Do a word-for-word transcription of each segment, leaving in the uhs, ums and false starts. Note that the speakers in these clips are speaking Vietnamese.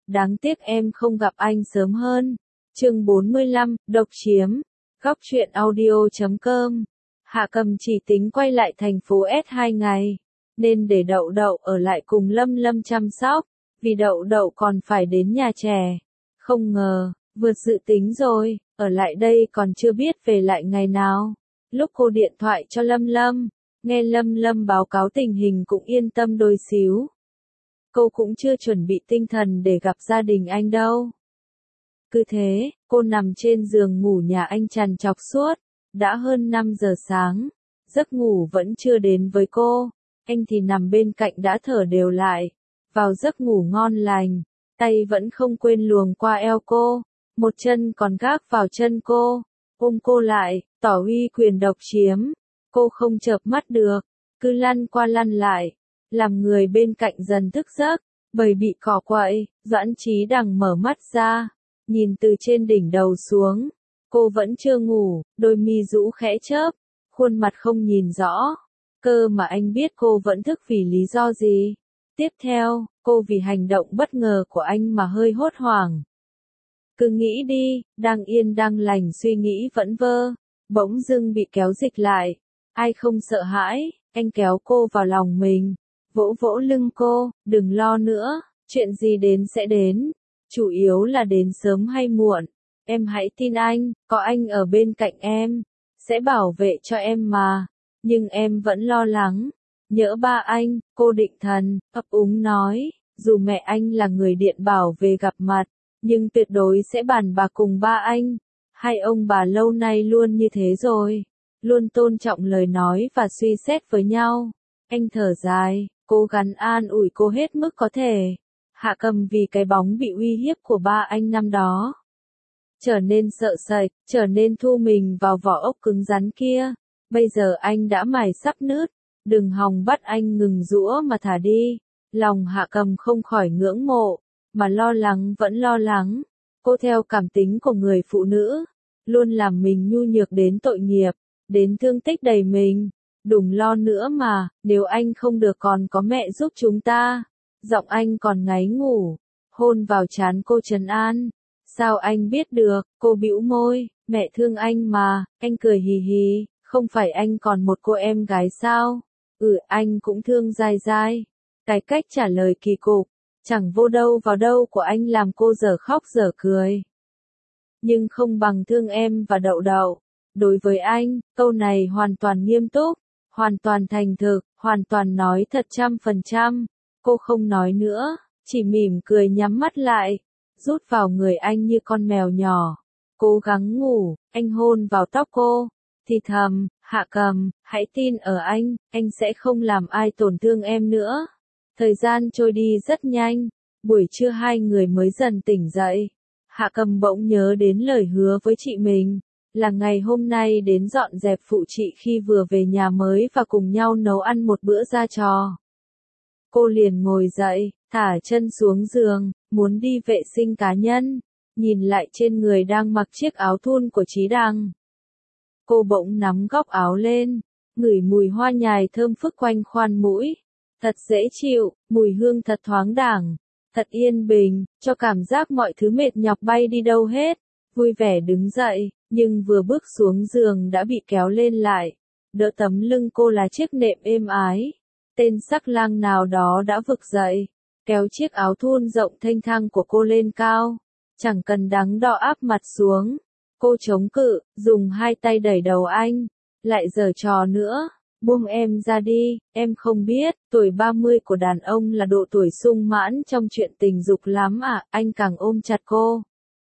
đáng tiếc em không gặp anh sớm hơn. Chương bốn mươi lăm, độc chiếm. Góc truyện audio chấm com. Hạ Cầm chỉ tính quay lại thành phố S hai ngày, nên để Đậu Đậu ở lại cùng Lâm Lâm chăm sóc, vì Đậu Đậu còn phải đến nhà trẻ. Không ngờ, vượt dự tính rồi, ở lại đây còn chưa biết về lại ngày nào. Lúc cô điện thoại cho Lâm Lâm, nghe Lâm Lâm báo cáo tình hình cũng yên tâm đôi xíu. Cô cũng chưa chuẩn bị tinh thần để gặp gia đình anh đâu. Cứ thế, cô nằm trên giường ngủ nhà anh trằn trọc suốt, đã hơn năm giờ sáng, giấc ngủ vẫn chưa đến với cô, anh thì nằm bên cạnh đã thở đều lại, vào giấc ngủ ngon lành, tay vẫn không quên luồng qua eo cô, một chân còn gác vào chân cô, ôm cô lại, tỏ uy quyền độc chiếm, cô không chợp mắt được, cứ lăn qua lăn lại, làm người bên cạnh dần thức giấc, bởi bị cỏ quậy, Doãn Chí Đằng mở mắt ra, nhìn từ trên đỉnh đầu xuống, cô vẫn chưa ngủ, đôi mi rũ khẽ chớp, khuôn mặt không nhìn rõ, cơ mà anh biết cô vẫn thức vì lý do gì. Tiếp theo, cô vì hành động bất ngờ của anh mà hơi hốt hoảng. Cứ nghĩ đi, đang yên đang lành suy nghĩ vẫn vơ, bỗng dưng bị kéo dịch lại. Ai không sợ hãi, anh kéo cô vào lòng mình, vỗ vỗ lưng cô, đừng lo nữa, chuyện gì đến sẽ đến, chủ yếu là đến sớm hay muộn. Em hãy tin anh, có anh ở bên cạnh em, sẽ bảo vệ cho em mà. Nhưng em vẫn lo lắng, nhỡ ba anh, cô định thần, ấp úng nói, dù mẹ anh là người điện bảo về gặp mặt, nhưng tuyệt đối sẽ bàn bạc cùng ba anh. Hai ông bà lâu nay luôn như thế rồi, luôn tôn trọng lời nói và suy xét với nhau. Anh thở dài, cố gắng an ủi cô hết mức có thể. Hạ Cầm vì cái bóng bị uy hiếp của ba anh năm đó, trở nên sợ sệt, trở nên thu mình vào vỏ ốc cứng rắn kia. Bây giờ anh đã mài sắp nứt, đừng hòng bắt anh ngừng giũa mà thả đi. Lòng Hạ Cầm không khỏi ngưỡng mộ, mà lo lắng vẫn lo lắng. Cô theo cảm tính của người phụ nữ, luôn làm mình nhu nhược đến tội nghiệp, đến thương tích đầy mình. Đừng lo nữa mà, nếu anh không được còn có mẹ giúp chúng ta. Giọng anh còn ngáy ngủ, hôn vào trán cô trấn an. Sao anh biết được, cô bĩu môi, mẹ thương anh mà, anh cười hì hì, không phải anh còn một cô em gái sao? Ừ, anh cũng thương dai dai. Cái cách trả lời kỳ cục, chẳng vô đâu vào đâu của anh làm cô dở khóc dở cười. Nhưng không bằng thương em và Đậu Đậu. Đối với anh, câu này hoàn toàn nghiêm túc, hoàn toàn thành thực, hoàn toàn nói thật trăm phần trăm. Cô không nói nữa, chỉ mỉm cười nhắm mắt lại, rút vào người anh như con mèo nhỏ. Cố gắng ngủ, anh hôn vào tóc cô, thì thầm, Hạ Cầm, hãy tin ở anh, anh sẽ không làm ai tổn thương em nữa. Thời gian trôi đi rất nhanh, buổi trưa hai người mới dần tỉnh dậy. Hạ Cầm bỗng nhớ đến lời hứa với chị mình, là ngày hôm nay đến dọn dẹp phụ chị khi vừa về nhà mới và cùng nhau nấu ăn một bữa ra trò. Cô liền ngồi dậy, thả chân xuống giường, muốn đi vệ sinh cá nhân, nhìn lại trên người đang mặc chiếc áo thun của Chí Đằng. Cô bỗng nắm góc áo lên, ngửi mùi hoa nhài thơm phức quanh khoan mũi. Thật dễ chịu, mùi hương thật thoáng đẳng, thật yên bình, cho cảm giác mọi thứ mệt nhọc bay đi đâu hết. Vui vẻ đứng dậy, nhưng vừa bước xuống giường đã bị kéo lên lại. Đỡ tấm lưng cô là chiếc nệm êm ái. Tên sắc lang nào đó đã vực dậy, kéo chiếc áo thun rộng thênh thang của cô lên cao. Chẳng cần đắn đo áp mặt xuống. Cô chống cự, dùng hai tay đẩy đầu anh. Lại giở trò nữa, buông em ra đi, em không biết, tuổi ba mươi của đàn ông là độ tuổi sung mãn trong chuyện tình dục lắm à, anh càng ôm chặt cô.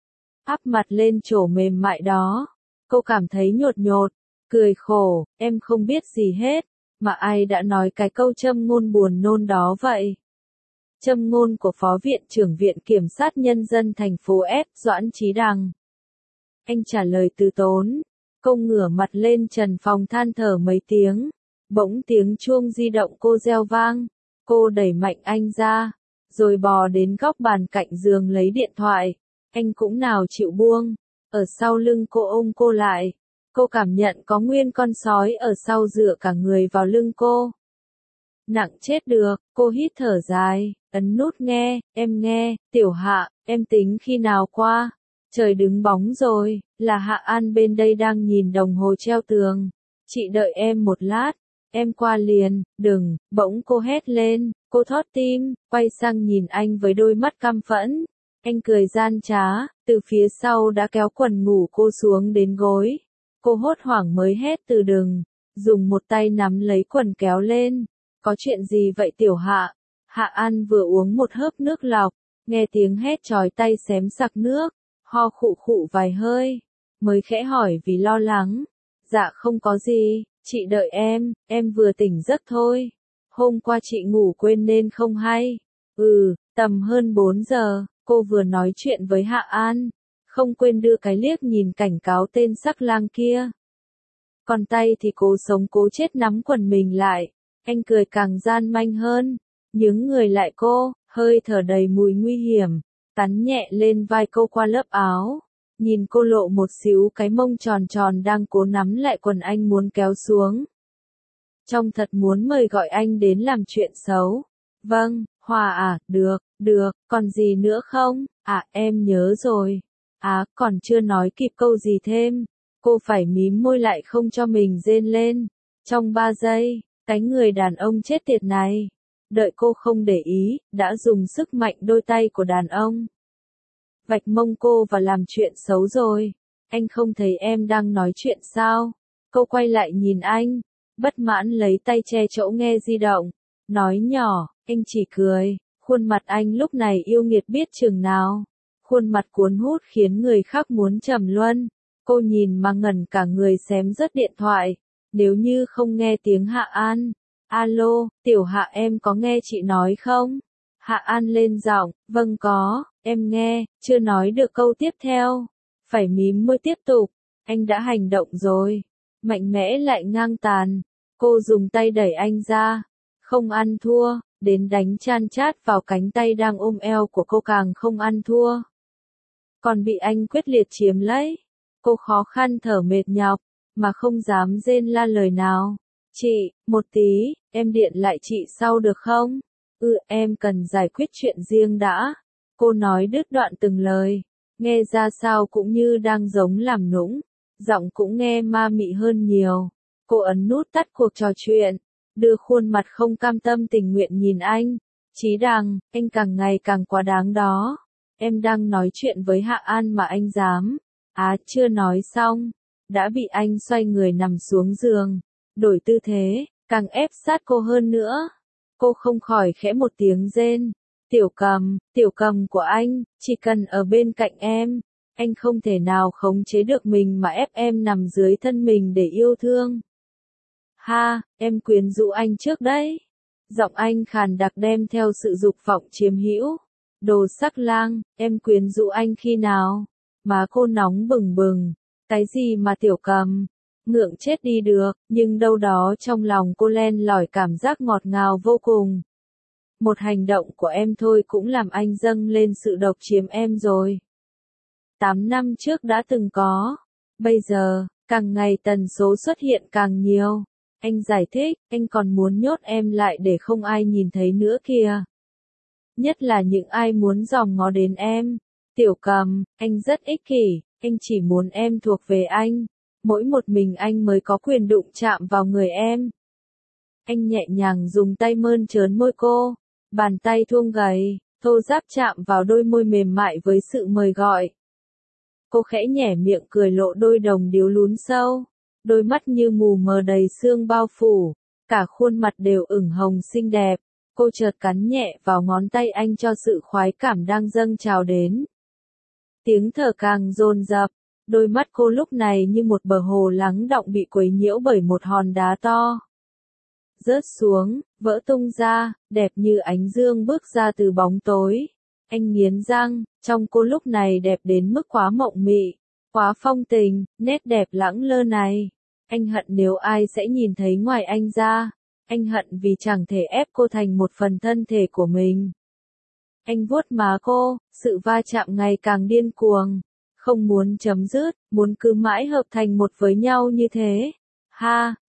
Áp mặt lên chỗ mềm mại đó, cô cảm thấy nhột nhột, cười khổ, em không biết gì hết, mà ai đã nói cái câu châm ngôn buồn nôn đó vậy? Châm ngôn của Phó Viện trưởng Viện Kiểm sát Nhân dân thành phố S, Doãn Chí Đằng. Anh trả lời từ tốn, cô ngửa mặt lên trần phòng than thở mấy tiếng, bỗng tiếng chuông di động cô reo vang, cô đẩy mạnh anh ra, rồi bò đến góc bàn cạnh giường lấy điện thoại, anh cũng nào chịu buông, ở sau lưng cô ôm cô lại, cô cảm nhận có nguyên con sói ở sau dựa cả người vào lưng cô. Nặng chết được, cô hít thở dài, ấn nút nghe, em nghe, Tiểu Hạ, em tính khi nào qua? Trời đứng bóng rồi, là Hạ An bên đây đang nhìn đồng hồ treo tường. Chị đợi em một lát, em qua liền, đừng, bỗng cô hét lên, cô thót tim, quay sang nhìn anh với đôi mắt căm phẫn. Anh cười gian trá, từ phía sau đã kéo quần ngủ cô xuống đến gối. Cô hốt hoảng mới hét từ đừng, dùng một tay nắm lấy quần kéo lên. Có chuyện gì vậy Tiểu Hạ? Hạ An vừa uống một hớp nước lọc, nghe tiếng hét chói tay xém sặc nước, ho khụ khụ vài hơi, mới khẽ hỏi vì lo lắng. Dạ không có gì, chị đợi em, em vừa tỉnh giấc thôi. Hôm qua chị ngủ quên nên không hay. Ừ, tầm hơn bốn giờ, cô vừa nói chuyện với Hạ An, không quên đưa cái liếc nhìn cảnh cáo tên sắc lang kia. Còn tay thì cố sống cố chết nắm quần mình lại, anh cười càng gian manh hơn, nhướng người lại cô, hơi thở đầy mùi nguy hiểm, cắn nhẹ lên vai cô qua lớp áo, nhìn cô lộ một xíu cái mông tròn tròn đang cố nắm lại quần anh muốn kéo xuống. Trông thật muốn mời gọi anh đến làm chuyện xấu. Vâng, Hòa à, được, được, còn gì nữa không? À, em nhớ rồi. À, còn chưa nói kịp câu gì thêm. Cô phải mím môi lại không cho mình rên lên. Trong ba giây, cái người đàn ông chết tiệt này, đợi cô không để ý, đã dùng sức mạnh đôi tay của đàn ông vạch mông cô và làm chuyện xấu rồi. Anh không thấy em đang nói chuyện sao? Cô quay lại nhìn anh, bất mãn lấy tay che chỗ nghe di động, nói nhỏ, anh chỉ cười, khuôn mặt anh lúc này yêu nghiệt biết chừng nào. Khuôn mặt cuốn hút khiến người khác muốn trầm luân. Cô nhìn mà ngẩn cả người xém rớt điện thoại, nếu như không nghe tiếng Hạ An. Alo, Tiểu Hạ em có nghe chị nói không? Hạ An lên giọng, vâng có, em nghe, chưa nói được câu tiếp theo. Phải mím môi tiếp tục, anh đã hành động rồi. Mạnh mẽ lại ngang tàn. Cô dùng tay đẩy anh ra. Không ăn thua, đến đánh chan chát vào cánh tay đang ôm eo của cô càng không ăn thua. Còn bị anh quyết liệt chiếm lấy. Cô khó khăn thở mệt nhọc, mà không dám rên la lời nào. Chị, một tí, em điện lại chị sau được không? Ừ, em cần giải quyết chuyện riêng đã. Cô nói đứt đoạn từng lời, nghe ra sao cũng như đang giống làm nũng, giọng cũng nghe ma mị hơn nhiều. Cô ấn nút tắt cuộc trò chuyện, đưa khuôn mặt không cam tâm tình nguyện nhìn anh. Chí Đằng, anh càng ngày càng quá đáng đó. Em đang nói chuyện với Hạ An mà anh dám. Á, à, chưa nói xong, đã bị anh xoay người nằm xuống giường, đổi tư thế, càng ép sát cô hơn nữa. Cô không khỏi khẽ một tiếng rên. Tiểu Cầm, Tiểu Cầm của anh, chỉ cần ở bên cạnh em, anh không thể nào khống chế được mình mà ép em nằm dưới thân mình để yêu thương. Ha, em quyến rũ anh trước đấy. Giọng anh khàn đặc đem theo sự dục vọng chiếm hữu. Đồ sắc lang, em quyến rũ anh khi nào? Má cô nóng bừng bừng. Cái gì mà Tiểu Cầm? Ngượng chết đi được, nhưng đâu đó trong lòng cô len lỏi cảm giác ngọt ngào vô cùng. Một hành động của em thôi cũng làm anh dâng lên sự độc chiếm em rồi. Tám năm trước đã từng có. Bây giờ, càng ngày tần số xuất hiện càng nhiều. Anh giải thích, anh còn muốn nhốt em lại để không ai nhìn thấy nữa kìa. Nhất là những ai muốn dòm ngó đến em. Tiểu Cầm, anh rất ích kỷ, anh chỉ muốn em thuộc về anh. Mỗi một mình anh mới có quyền đụng chạm vào người em. Anh nhẹ nhàng dùng tay mơn trớn môi cô. Bàn tay thuông gầy, thô ráp chạm vào đôi môi mềm mại với sự mời gọi. Cô khẽ nhẻ miệng cười lộ đôi đồng điếu lún sâu. Đôi mắt như mù mờ đầy sương bao phủ. Cả khuôn mặt đều ửng hồng xinh đẹp. Cô chợt cắn nhẹ vào ngón tay anh cho sự khoái cảm đang dâng trào đến. Tiếng thở càng dồn dập. Đôi mắt cô lúc này như một bờ hồ lắng đọng bị quấy nhiễu bởi một hòn đá to. Rớt xuống, vỡ tung ra, đẹp như ánh dương bước ra từ bóng tối. Anh nghiến răng, trong cô lúc này đẹp đến mức quá mộng mị, quá phong tình, nét đẹp lãng lơ này. Anh hận nếu ai sẽ nhìn thấy ngoài anh ra. Anh hận vì chẳng thể ép cô thành một phần thân thể của mình. Anh vuốt má cô, sự va chạm ngày càng điên cuồng. Không muốn chấm dứt, muốn cứ mãi hợp thành một với nhau như thế. Ha,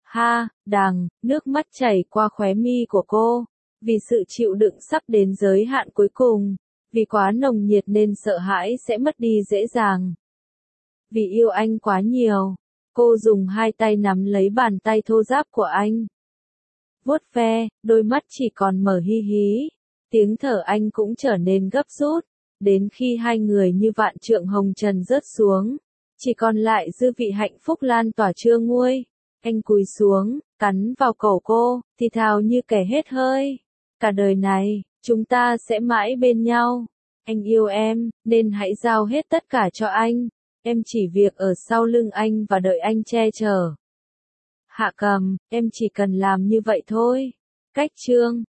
Ha, đằng, nước mắt chảy qua khóe mi của cô. Vì sự chịu đựng sắp đến giới hạn cuối cùng. Vì quá nồng nhiệt nên sợ hãi sẽ mất đi dễ dàng. Vì yêu anh quá nhiều. Cô dùng hai tay nắm lấy bàn tay thô ráp của anh. Vuốt ve, đôi mắt chỉ còn mở hi hí. Tiếng thở anh cũng trở nên gấp rút. Đến khi hai người như vạn trượng hồng trần rớt xuống. Chỉ còn lại dư vị hạnh phúc lan tỏa chưa nguôi. Anh cúi xuống, cắn vào cổ cô, thì thào như kẻ hết hơi. Cả đời này, chúng ta sẽ mãi bên nhau. Anh yêu em, nên hãy giao hết tất cả cho anh. Em chỉ việc ở sau lưng anh và đợi anh che chở. Hạ Cầm, em chỉ cần làm như vậy thôi. Cách chương